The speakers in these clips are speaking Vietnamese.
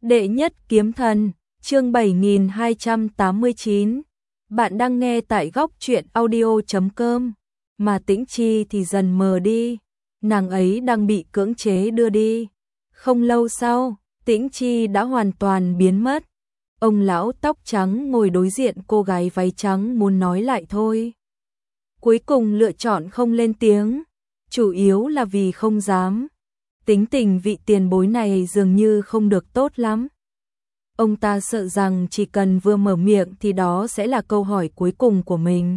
Đệ nhất kiếm thần, chương 7289. Bạn đang nghe tại góc truyện audio.com. Mà Tĩnh Chi thì dần mờ đi, nàng ấy đang bị cưỡng chế đưa đi. Không lâu sau, Tĩnh Chi đã hoàn toàn biến mất. Ông lão tóc trắng ngồi đối diện cô gái váy trắng muốn nói lại thôi. Cuối cùng lựa chọn không lên tiếng, chủ yếu là vì không dám. Tính tình vị tiền bối này dường như không được tốt lắm. Ông ta sợ rằng chỉ cần vừa mở miệng thì đó sẽ là câu hỏi cuối cùng của mình.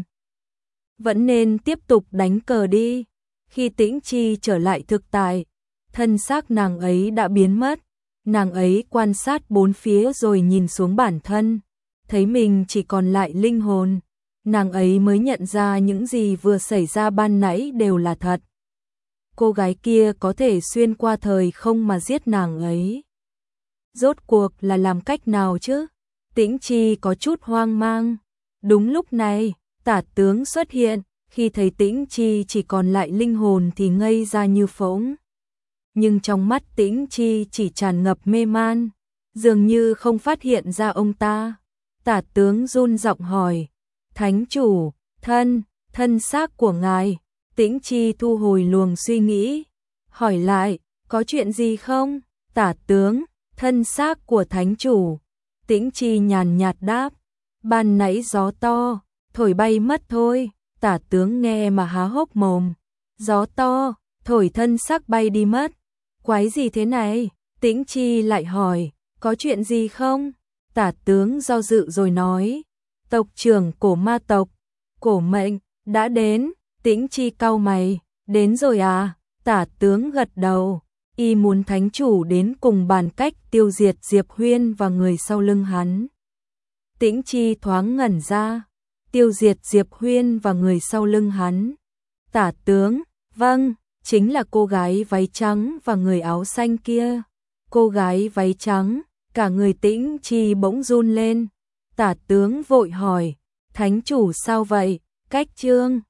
Vẫn nên tiếp tục đánh cờ đi. Khi Tĩnh Chi trở lại thực tại, thân xác nàng ấy đã biến mất. Nàng ấy quan sát bốn phía rồi nhìn xuống bản thân, thấy mình chỉ còn lại linh hồn. Nàng ấy mới nhận ra những gì vừa xảy ra ban nãy đều là thật. Cô gái kia có thể xuyên qua thời không mà giết nàng ấy. Rốt cuộc là làm cách nào chứ? Tĩnh Chi có chút hoang mang. Đúng lúc này, Tả tướng xuất hiện, khi thấy Tĩnh Chi chỉ còn lại linh hồn thì ngây ra như phỗng. Nhưng trong mắt Tĩnh Chi chỉ tràn ngập mê man, dường như không phát hiện ra ông ta. Tả tướng run giọng hỏi, Thánh chủ, thân xác của ngài. Tĩnh Chi thu hồi luồng suy nghĩ, hỏi lại, có chuyện gì không? Tả tướng, thân xác của thánh chủ. Tĩnh Chi nhàn nhạt đáp, ban nãy gió to, thổi bay mất thôi. Tả tướng nghe mà há hốc mồm, gió to, thổi thân xác bay đi mất. Quái gì thế này? Tĩnh Chi lại hỏi, có chuyện gì không? Tả tướng do dự rồi nói, tộc trưởng cổ ma tộc, cổ mệnh, đã đến. Tĩnh Chi cau mày, đến rồi à? Tả tướng gật đầu, y muốn thánh chủ đến cùng bàn cách tiêu diệt Diệp Huyên và người sau lưng hắn. Tĩnh Chi thoáng ngẩn ra, tiêu diệt Diệp Huyên và người sau lưng hắn. Tả tướng, vâng, chính là cô gái váy trắng và người áo xanh kia. Cô gái váy trắng, cả người Tĩnh Chi bỗng run lên. Tả tướng vội hỏi, thánh chủ sao vậy? Cách trương